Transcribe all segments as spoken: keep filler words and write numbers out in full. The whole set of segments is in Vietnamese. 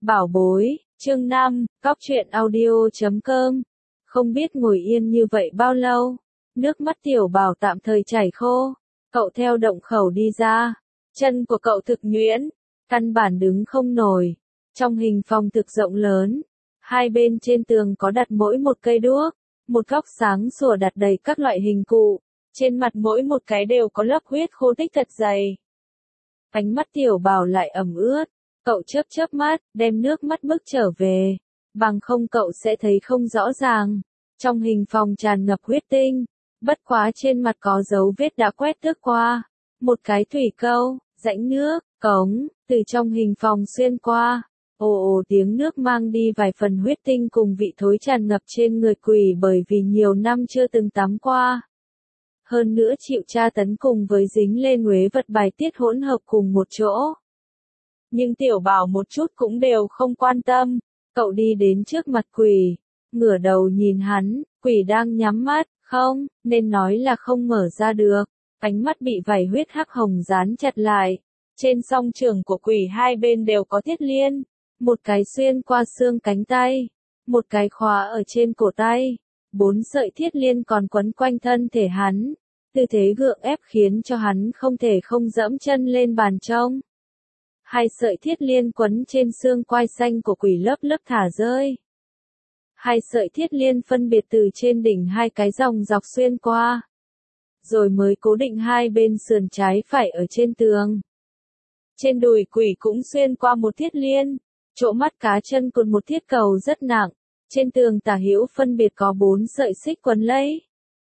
Bảo bối, chương năm, cóc truyện audio chấm com. Không biết ngồi yên như vậy bao lâu, nước mắt tiểu bảo tạm thời chảy khô, cậu theo động khẩu đi ra, chân của cậu thực nhuyễn, căn bản đứng không nổi. Trong hình phòng thực rộng lớn, hai bên trên tường có đặt mỗi một cây đuốc, một góc sáng sủa đặt đầy các loại hình cụ, trên mặt mỗi một cái đều có lớp huyết khô tích thật dày. Ánh mắt tiểu bảo lại ẩm ướt. Cậu chớp chớp mắt, đem nước mắt bước trở về. Bằng không cậu sẽ thấy không rõ ràng. Trong hình phòng tràn ngập huyết tinh. Bất quá trên mặt có dấu vết đã quét tước qua. Một cái thủy câu, rãnh nước, cống, từ trong hình phòng xuyên qua. Ồ ồ tiếng nước mang đi vài phần huyết tinh cùng vị thối tràn ngập trên người quỷ bởi vì nhiều năm chưa từng tắm qua. Hơn nữa chịu tra tấn cùng với dính lên uế vật bài tiết hỗn hợp cùng một chỗ. Nhưng tiểu bảo một chút cũng đều không quan tâm, cậu đi đến trước mặt quỷ, ngửa đầu nhìn hắn, quỷ đang nhắm mắt, không, nên nói là không mở ra được, ánh mắt bị vảy huyết hắc hồng dán chặt lại, trên song trường của quỷ hai bên đều có thiết liên, một cái xuyên qua xương cánh tay, một cái khóa ở trên cổ tay, bốn sợi thiết liên còn quấn quanh thân thể hắn, tư thế gượng ép khiến cho hắn không thể không dẫm chân lên bàn trông. Hai sợi thiết liên quấn trên xương quai xanh của quỷ lớp lớp thả rơi. Hai sợi thiết liên phân biệt từ trên đỉnh hai cái dòng dọc xuyên qua. Rồi mới cố định hai bên sườn trái phải ở trên tường. Trên đùi quỷ cũng xuyên qua một thiết liên. Chỗ mắt cá chân còn một thiết cầu rất nặng. Trên tường tả hữu phân biệt có bốn sợi xích quấn lấy.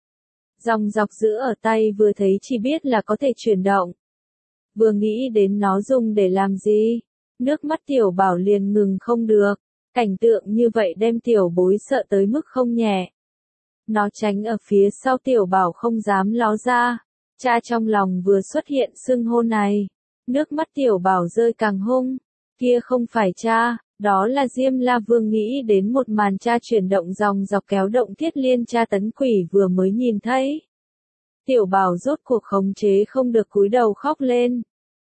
Dòng dọc giữ ở tay vừa thấy chỉ biết là có thể chuyển động. Vừa nghĩ đến nó dùng để làm gì, nước mắt tiểu bảo liền ngừng không được, cảnh tượng như vậy đem tiểu bối sợ tới mức không nhẹ. Nó tránh ở phía sau tiểu bảo không dám ló ra, cha trong lòng vừa xuất hiện xưng hô này, nước mắt tiểu bảo rơi càng hung, kia không phải cha, đó là Diêm La Vương nghĩ đến một màn cha chuyển động dòng dọc kéo động thiết liên tra tấn quỷ vừa mới nhìn thấy. Tiểu bảo rốt cuộc khống chế không được cúi đầu khóc lên.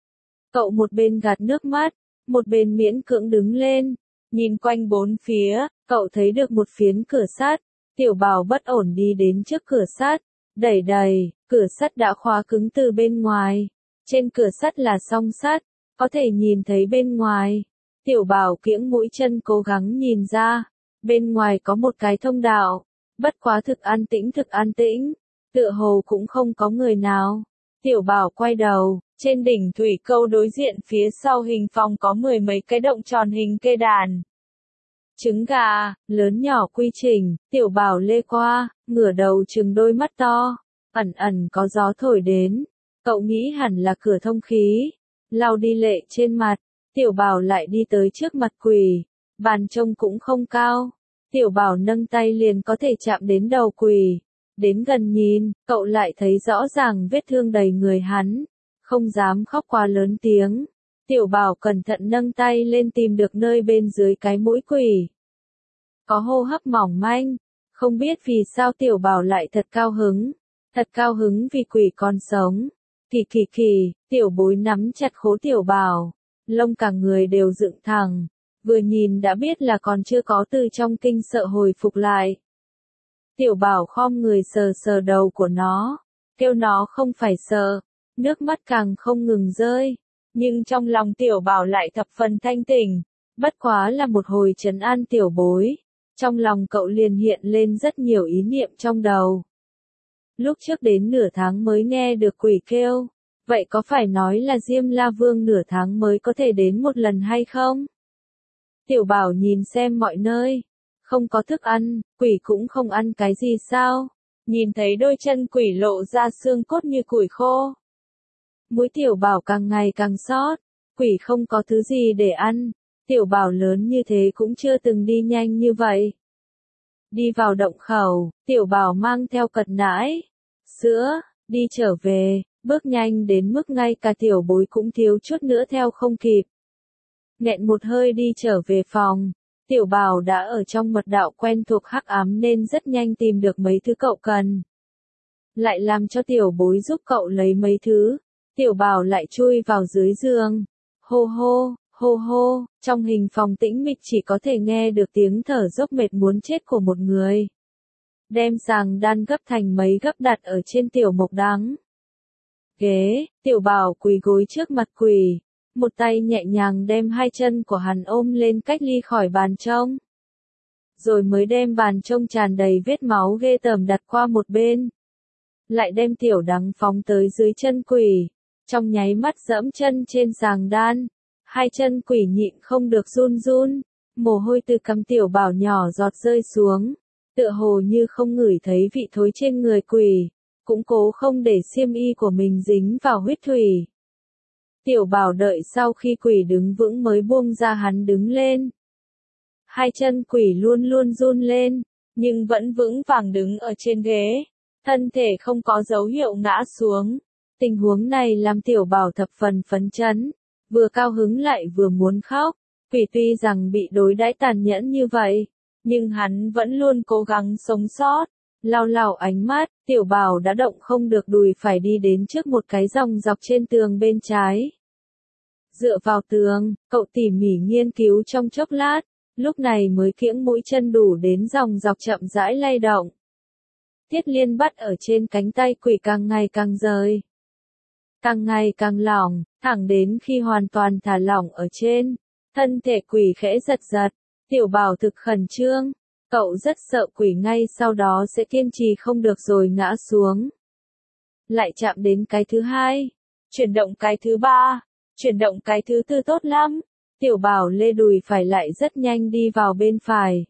Cậu một bên gạt nước mắt, một bên miễn cưỡng đứng lên, nhìn quanh bốn phía, cậu thấy được một phiến cửa sắt, tiểu bảo bất ổn đi đến trước cửa sắt, đẩy đầy, cửa sắt đã khóa cứng từ bên ngoài, trên cửa sắt là song sắt, có thể nhìn thấy bên ngoài, tiểu bảo kiễng mũi chân cố gắng nhìn ra, bên ngoài có một cái thông đạo, bất quá thực an tĩnh thực an tĩnh, tựa hồ cũng không có người nào. Tiểu bảo quay đầu, trên đỉnh thủy câu đối diện phía sau hình phòng có mười mấy cái động tròn hình cây đàn. Trứng gà, lớn nhỏ quy trình, tiểu bảo lê qua, ngửa đầu trừng đôi mắt to, ẩn ẩn có gió thổi đến, cậu nghĩ hẳn là cửa thông khí, lau đi lệ trên mặt, tiểu bảo lại đi tới trước mặt quỷ, bàn trông cũng không cao, tiểu bảo nâng tay liền có thể chạm đến đầu quỷ. Đến gần nhìn, cậu lại thấy rõ ràng vết thương đầy người hắn, không dám khóc quá lớn tiếng. Tiểu bảo cẩn thận nâng tay lên tìm được nơi bên dưới cái mũi quỷ. Có hô hấp mỏng manh, không biết vì sao tiểu bảo lại thật cao hứng, thật cao hứng vì quỷ còn sống. Kỳ kỳ kỳ, tiểu bối nắm chặt khố tiểu bảo, lông cả người đều dựng thẳng, vừa nhìn đã biết là còn chưa có từ trong kinh sợ hồi phục lại. Tiểu bảo khom người sờ sờ đầu của nó, kêu nó không phải sợ, nước mắt càng không ngừng rơi, nhưng trong lòng tiểu bảo lại thập phần thanh tỉnh, bất quá là một hồi trấn an tiểu bối, trong lòng cậu liền hiện lên rất nhiều ý niệm trong đầu. Lúc trước đến nửa tháng mới nghe được quỷ kêu, vậy có phải nói là Diêm La Vương nửa tháng mới có thể đến một lần hay không? Tiểu bảo nhìn xem mọi nơi. Không có thức ăn, quỷ cũng không ăn cái gì sao? Nhìn thấy đôi chân quỷ lộ ra xương cốt như củi khô. Mũi tiểu bảo càng ngày càng sót, quỷ không có thứ gì để ăn, tiểu bảo lớn như thế cũng chưa từng đi nhanh như vậy. Đi vào động khẩu, tiểu bảo mang theo cật nãi, sữa, đi trở về, bước nhanh đến mức ngay cả tiểu bối cũng thiếu chút nữa theo không kịp. Nghẹn một hơi đi trở về phòng. Tiểu bảo đã ở trong mật đạo quen thuộc hắc ám nên rất nhanh tìm được mấy thứ cậu cần. Lại làm cho tiểu bối giúp cậu lấy mấy thứ, tiểu bảo lại chui vào dưới giường. Hô hô, Hô hô, trong hình phòng tĩnh mịch chỉ có thể nghe được tiếng thở dốc mệt muốn chết của một người. Đem sàng đan gấp thành mấy gấp đặt ở trên tiểu mộc đắng. Ghế, tiểu bảo quỳ gối trước mặt quỷ, một tay nhẹ nhàng đem hai chân của hắn ôm lên cách ly khỏi bàn trông. Rồi mới đem bàn trông tràn đầy vết máu ghê tởm đặt qua một bên. Lại đem tiểu đắng phóng tới dưới chân quỷ, trong nháy mắt dẫm chân trên sàng đan. Hai chân quỷ nhịn không được run run, mồ hôi từ cằm tiểu bảo nhỏ giọt rơi xuống, tựa hồ như không ngửi thấy vị thối trên người quỷ, cũng cố không để xiêm y của mình dính vào huyết thủy. Tiểu bảo đợi sau khi quỷ đứng vững mới buông ra hắn đứng lên. Hai chân quỷ luôn luôn run lên, nhưng vẫn vững vàng đứng ở trên ghế, thân thể không có dấu hiệu ngã xuống. Tình huống này làm tiểu bảo thập phần phấn chấn, vừa cao hứng lại vừa muốn khóc. Quỷ tuy rằng bị đối đãi tàn nhẫn như vậy, nhưng hắn vẫn luôn cố gắng sống sót. Lau lau ánh mắt, tiểu bảo đã động không được đùi phải đi đến trước một cái dòng dọc trên tường bên trái. Dựa vào tường, cậu tỉ mỉ nghiên cứu trong chốc lát, lúc này mới kiễng mũi chân đủ đến dòng dọc chậm rãi lay động. Tiết Liên bắt ở trên cánh tay quỷ càng ngày càng rời. Càng ngày càng lỏng, thẳng đến khi hoàn toàn thả lỏng ở trên. Thân thể quỷ khẽ giật giật, tiểu bảo thực khẩn trương. Cậu rất sợ quỷ ngay sau đó sẽ kiên trì không được rồi ngã xuống. Lại chạm đến cái thứ hai, chuyển động cái thứ ba, chuyển động cái thứ tư tốt lắm. Tiểu bảo lê đùi phải lại rất nhanh đi vào bên phải.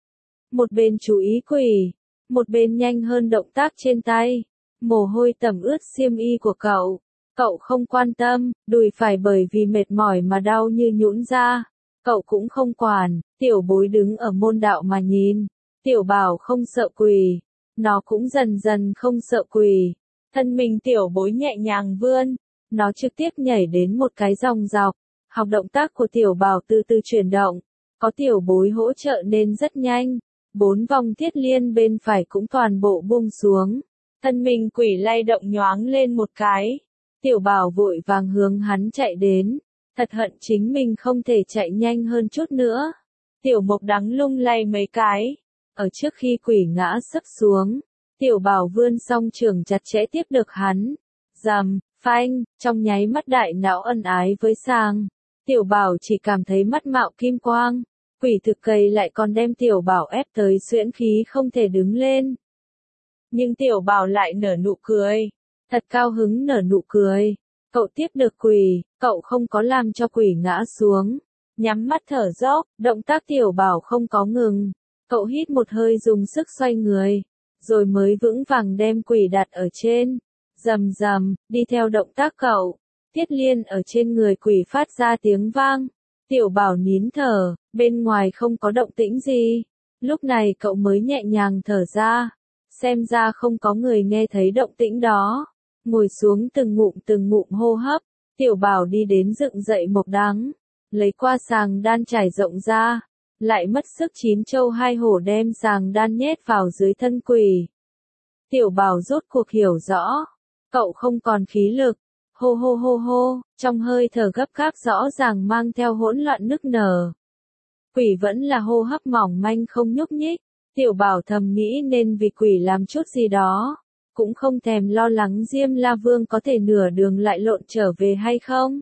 Một bên chú ý quỷ, một bên nhanh hơn động tác trên tay. Mồ hôi tẩm ướt xiêm y của cậu. Cậu không quan tâm, đùi phải bởi vì mệt mỏi mà đau như nhũn ra. Cậu cũng không quản, tiểu bối đứng ở môn đạo mà nhìn. Tiểu bảo không sợ quỷ, nó cũng dần dần không sợ quỷ. Thân mình tiểu bối nhẹ nhàng vươn, nó trực tiếp nhảy đến một cái dòng dọc. Học động tác của tiểu bảo từ từ chuyển động, có tiểu bối hỗ trợ nên rất nhanh. Bốn vòng Thiết Liên bên phải cũng toàn bộ buông xuống. Thân mình quỷ lay động nhoáng lên một cái. Tiểu bảo vội vàng hướng hắn chạy đến. Thật hận chính mình không thể chạy nhanh hơn chút nữa. Tiểu mộc đắng lung lay mấy cái. Ở trước khi quỷ ngã sấp xuống, tiểu bảo vươn song trường chặt chẽ tiếp được hắn. Rầm, phanh, trong nháy mắt đại não ân ái với sàng. Tiểu bảo chỉ cảm thấy mắt mạo kim quang. Quỷ thực cây lại còn đem tiểu bảo ép tới xuyễn khí không thể đứng lên. Nhưng tiểu bảo lại nở nụ cười. Thật cao hứng nở nụ cười. Cậu tiếp được quỷ, cậu không có làm cho quỷ ngã xuống. Nhắm mắt thở dốc, động tác tiểu bảo không có ngừng. Cậu hít một hơi dùng sức xoay người, rồi mới vững vàng đem quỷ đặt ở trên. Rầm rầm, đi theo động tác cậu. Thiết Liên ở trên người quỷ phát ra tiếng vang. Tiểu bảo nín thở, bên ngoài không có động tĩnh gì. Lúc này cậu mới nhẹ nhàng thở ra. Xem ra không có người nghe thấy động tĩnh đó. Ngồi xuống từng ngụm từng ngụm hô hấp. Tiểu bảo đi đến dựng dậy mộc đắng. Lấy qua sàng đan trải rộng ra. Lại mất sức chín châu hai hổ đem sàng đan nhét vào dưới thân quỷ. Tiểu bảo rốt cuộc hiểu rõ. Cậu không còn khí lực. Hô hô hô hô, trong hơi thở gấp gáp rõ ràng mang theo hỗn loạn nức nở. Quỷ vẫn là hô hấp mỏng manh không nhúc nhích. Tiểu bảo thầm nghĩ nên vì quỷ làm chút gì đó. Cũng không thèm lo lắng Diêm La Vương có thể nửa đường lại lộn trở về hay không.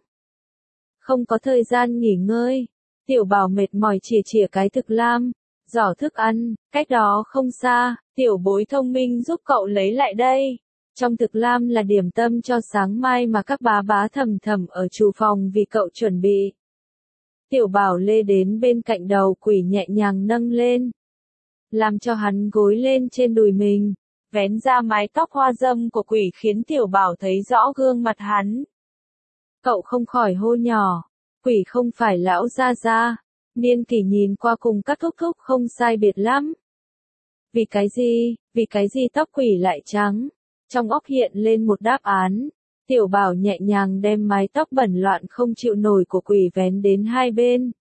Không có thời gian nghỉ ngơi. Tiểu bảo mệt mỏi chìa chìa cái thực lam, giỏ thức ăn, cách đó không xa, tiểu bối thông minh giúp cậu lấy lại đây. Trong thực lam là điểm tâm cho sáng mai mà các bá bá thầm thầm ở chủ phòng vì cậu chuẩn bị. Tiểu bảo lê đến bên cạnh đầu quỷ nhẹ nhàng nâng lên. Làm cho hắn gối lên trên đùi mình, vén ra mái tóc hoa dâm của quỷ khiến tiểu bảo thấy rõ gương mặt hắn. Cậu không khỏi hô nhỏ. Quỷ không phải lão gia gia, niên kỷ nhìn qua cùng các thúc thúc không sai biệt lắm. Vì cái gì, vì cái gì tóc quỷ lại trắng? Trong óc hiện lên một đáp án. Tiểu bảo nhẹ nhàng đem mái tóc bẩn loạn không chịu nổi của quỷ vén đến hai bên.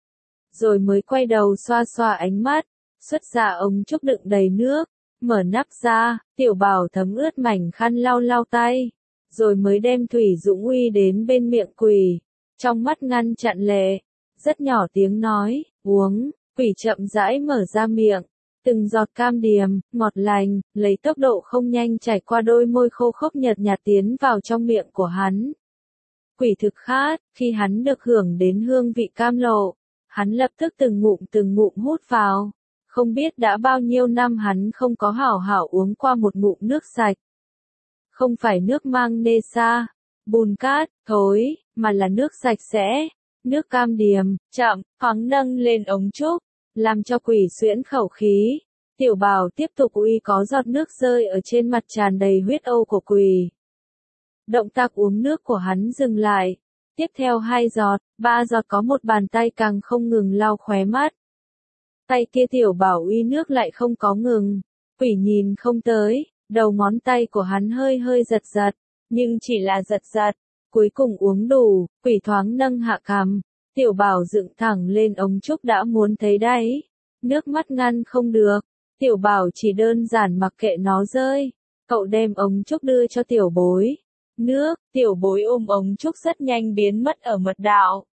Rồi mới quay đầu xoa xoa ánh mắt, xuất ra ống trúc đựng đầy nước, mở nắp ra, tiểu bảo thấm ướt mảnh khăn lau lau tay. Rồi mới đem thủy dũng uy đến bên miệng quỷ. trong mắt ngăn chặn lệ, rất nhỏ tiếng nói, uống, quỷ chậm rãi mở ra miệng, từng giọt cam điềm, ngọt lành, lấy tốc độ không nhanh chảy qua đôi môi khô khốc nhợt nhạt tiến vào trong miệng của hắn. Quỷ thực khát, khi hắn được hưởng đến hương vị cam lộ, hắn lập tức từng ngụm từng ngụm hút vào. Không biết đã bao nhiêu năm hắn không có hảo hảo uống qua một ngụm nước sạch. Không phải nước mang nê sa, bùn cát, thối, mà là nước sạch sẽ, nước cam điềm, chậm, thoáng nâng lên ống trúc, làm cho quỷ xuyễn khẩu khí. Tiểu Bảo tiếp tục uy có giọt nước rơi ở trên mặt tràn đầy huyết âu của quỷ. Động tác uống nước của hắn dừng lại. Tiếp theo hai giọt, ba giọt có một bàn tay càng không ngừng lau khóe mắt. Tay kia Tiểu Bảo uy nước lại không có ngừng. Quỷ nhìn không tới, đầu ngón tay của hắn hơi hơi giật giật, nhưng chỉ là giật giật. Cuối cùng uống đủ, quỷ thoáng nâng hạ cằm. Tiểu Bảo dựng thẳng lên ống trúc đã muốn thấy đáy. Nước mắt ngăn không được. Tiểu Bảo chỉ đơn giản mặc kệ nó rơi. Cậu đem ống trúc đưa cho tiểu bối. Nước, tiểu bối ôm ống trúc rất nhanh biến mất ở mật đạo.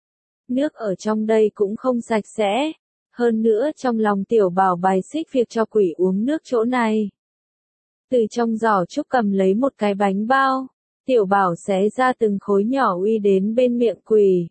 Nước ở trong đây cũng không sạch sẽ. Hơn nữa trong lòng Tiểu Bảo bài xích việc cho quỷ uống nước chỗ này. Từ trong giỏ trúc cầm lấy một cái bánh bao. Tiểu Bảo xé ra từng khối nhỏ uy đến bên miệng quỷ.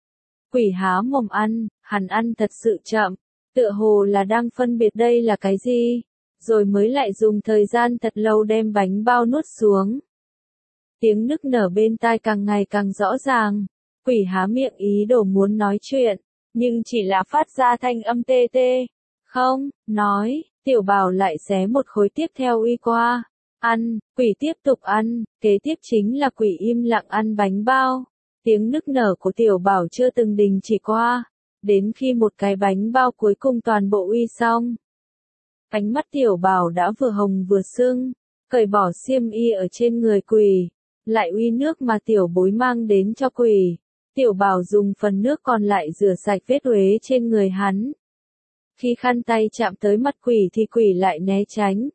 Quỷ há mồm ăn, hắn ăn thật sự chậm, tựa hồ là đang phân biệt đây là cái gì, rồi mới lại dùng thời gian thật lâu đem bánh bao nuốt xuống. Tiếng nức nở bên tai càng ngày càng rõ ràng, quỷ há miệng ý đồ muốn nói chuyện, nhưng chỉ là phát ra thanh âm tê tê. Không, nói, Tiểu Bảo lại xé một khối tiếp theo uy qua. Ăn, quỷ tiếp tục ăn, kế tiếp chính là quỷ im lặng ăn bánh bao. Tiếng nức nở của Tiểu Bảo chưa từng đình chỉ qua, đến khi một cái bánh bao cuối cùng toàn bộ uy xong. Ánh mắt Tiểu Bảo đã vừa hồng vừa sưng, cởi bỏ xiêm y ở trên người quỷ, lại uy nước mà tiểu bối mang đến cho quỷ. Tiểu Bảo dùng phần nước còn lại rửa sạch vết uế trên người hắn. Khi khăn tay chạm tới mặt quỷ thì quỷ lại né tránh.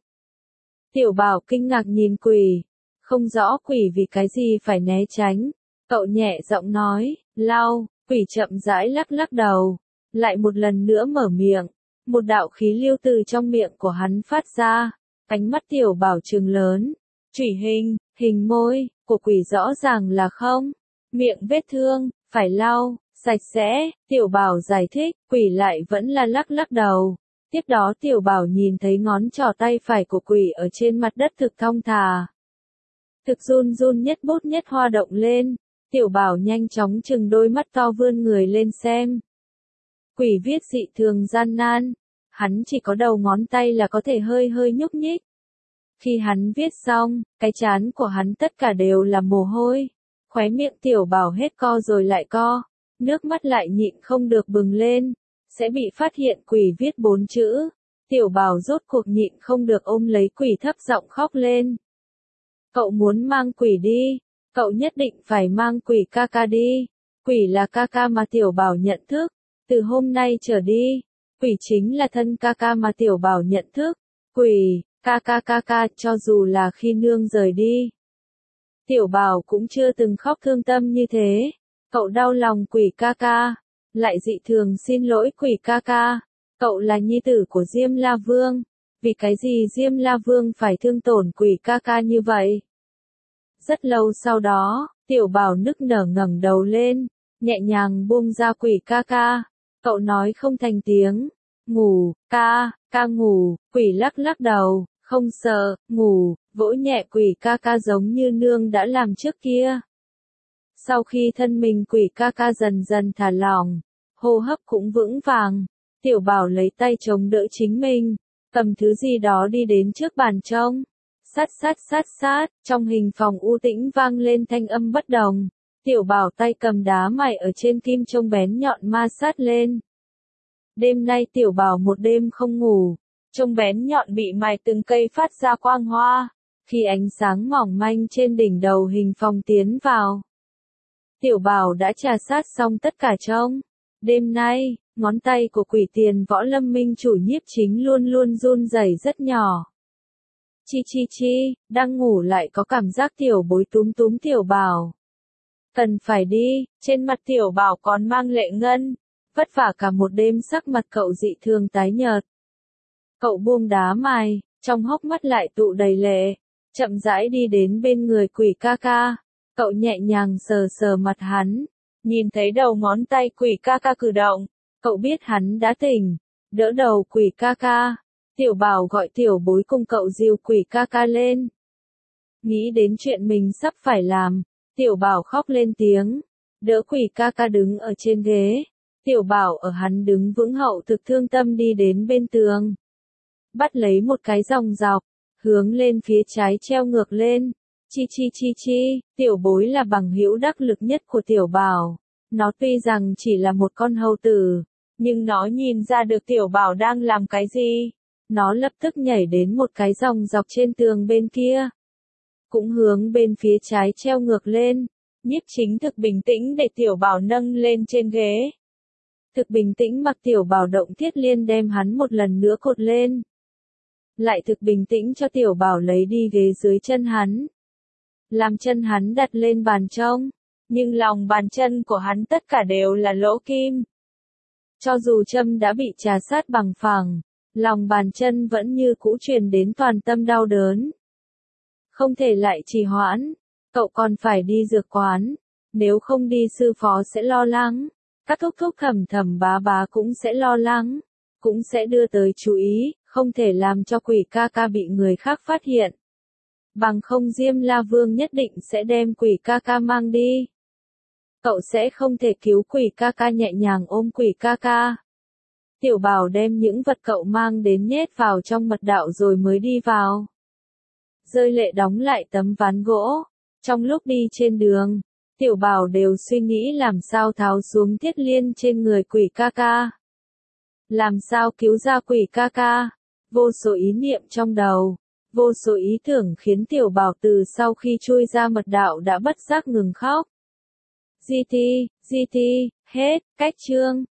Tiểu Bảo kinh ngạc nhìn quỷ, không rõ quỷ vì cái gì phải né tránh. Cậu nhẹ giọng nói, lau, quỷ chậm rãi lắc lắc đầu, lại một lần nữa mở miệng, một đạo khí lưu từ trong miệng của hắn phát ra, ánh mắt Tiểu Bảo trừng lớn, chủy hình, hình môi, của quỷ rõ ràng là không, miệng vết thương, phải lau, sạch sẽ, Tiểu Bảo giải thích, quỷ lại vẫn là lắc lắc đầu. Tiếp đó Tiểu Bảo nhìn thấy ngón trỏ tay phải của quỷ ở trên mặt đất thực thong thả. Thực run run nhất bút nhất hoa động lên. Tiểu Bảo nhanh chóng chừng đôi mắt to vươn người lên xem. Quỷ viết dị thường gian nan, hắn chỉ có đầu ngón tay là có thể hơi hơi nhúc nhích. Khi hắn viết xong, cái trán của hắn tất cả đều là mồ hôi, khóe miệng Tiểu Bảo hết co rồi lại co, nước mắt lại nhịn không được bừng lên, sẽ bị phát hiện quỷ viết bốn chữ. Tiểu Bảo rốt cuộc nhịn không được ôm lấy quỷ thấp giọng khóc lên. Cậu muốn mang quỷ đi. Cậu nhất định phải mang quỷ ca ca đi. Quỷ là ca ca mà Tiểu Bảo nhận thức. Từ hôm nay trở đi, quỷ chính là thân ca ca mà Tiểu Bảo nhận thức. Quỷ, ca ca ca ca, cho dù là khi nương rời đi. Tiểu Bảo cũng chưa từng khóc thương tâm như thế. Cậu đau lòng quỷ ca ca, lại dị thường xin lỗi quỷ ca ca. Cậu là nhi tử của Diêm La Vương. Vì cái gì Diêm La Vương phải thương tổn quỷ ca ca như vậy? Rất lâu sau đó, Tiểu Bảo nức nở ngẩng đầu lên, nhẹ nhàng buông ra quỷ ca ca. Cậu nói không thành tiếng. Ngủ, ca, ca ngủ, quỷ lắc lắc đầu, không sợ, ngủ, vỗ nhẹ quỷ ca ca giống như nương đã làm trước kia. Sau khi thân mình quỷ ca ca dần dần thả lỏng, hô hấp cũng vững vàng, Tiểu Bảo lấy tay chống đỡ chính mình, cầm thứ gì đó đi đến trước bàn trông. Sát sát sát sát, trong hình phòng u tĩnh vang lên thanh âm bất đồng. Tiểu Bảo tay cầm đá mài ở trên kim chông bén nhọn ma sát lên. Đêm nay Tiểu Bảo một đêm không ngủ, chông bén nhọn bị mài từng cây phát ra quang hoa. Khi ánh sáng mỏng manh trên đỉnh đầu hình phòng tiến vào, Tiểu Bảo đã trà sát xong tất cả trông. Đêm nay, ngón tay của quỷ tiền võ lâm minh chủ nhiếp chính luôn luôn run rẩy rất nhỏ. Chi chi chi, đang ngủ lại có cảm giác tiểu bối túm túm Tiểu Bảo. Cần phải đi, trên mặt tiểu bảo còn mang lệ ngân, vất vả cả một đêm sắc mặt cậu dị thường tái nhợt. Cậu buông đá mài, trong hốc mắt lại tụ đầy lệ, chậm rãi đi đến bên người quỷ ca ca. Cậu nhẹ nhàng sờ sờ mặt hắn, nhìn thấy đầu ngón tay quỷ ca ca cử động, cậu biết hắn đã tỉnh, đỡ đầu quỷ ca ca. Tiểu bảo gọi tiểu bối cùng cậu dìu quỷ ca ca lên. Nghĩ đến chuyện mình sắp phải làm, tiểu bảo khóc lên tiếng, đỡ quỷ ca ca đứng ở trên ghế. Tiểu bảo ở hắn đứng vững hậu thực thương tâm đi đến bên tường. Bắt lấy một cái dòng dọc, hướng lên phía trái treo ngược lên. Chi chi chi chi, tiểu bối là bằng hữu đắc lực nhất của tiểu bảo. Nó tuy rằng chỉ là một con hầu tử, nhưng nó nhìn ra được tiểu bảo đang làm cái gì. Nó lập tức nhảy đến một cái dòng dọc trên tường bên kia. Cũng hướng bên phía trái treo ngược lên. Nhiếp Chính Thực bình tĩnh để tiểu bảo nâng lên trên ghế. Thực bình tĩnh mặc tiểu bảo động Thiết Liên đem hắn một lần nữa cột lên. Lại thực bình tĩnh cho tiểu bảo lấy đi ghế dưới chân hắn. Làm chân hắn đặt lên bàn trông, nhưng lòng bàn chân của hắn tất cả đều là lỗ kim. Cho dù châm đã bị trà sát bằng phẳng, lòng bàn chân vẫn như cũ truyền đến toàn tâm đau đớn. Không thể lại trì hoãn, cậu còn phải đi dược quán, nếu không đi sư phó sẽ lo lắng, các thúc thúc thầm thầm bá bá cũng sẽ lo lắng, cũng sẽ đưa tới chú ý, không thể làm cho quỷ ca ca bị người khác phát hiện. Bằng không Diêm La Vương nhất định sẽ đem quỷ ca ca mang đi. Cậu sẽ không thể cứu quỷ ca ca, nhẹ nhàng ôm quỷ ca ca. Tiểu bảo đem những vật cậu mang đến nhét vào trong mật đạo rồi mới đi vào. Rơi lệ đóng lại tấm ván gỗ. Trong lúc đi trên đường, tiểu bảo đều suy nghĩ làm sao tháo xuống Thiết Liên trên người quỷ ca ca. Làm sao cứu ra quỷ ca ca. Vô số ý niệm trong đầu, vô số ý tưởng khiến tiểu bảo từ sau khi chui ra mật đạo đã bất giác ngừng khóc. giê tê, giê tê, hết, cách chương.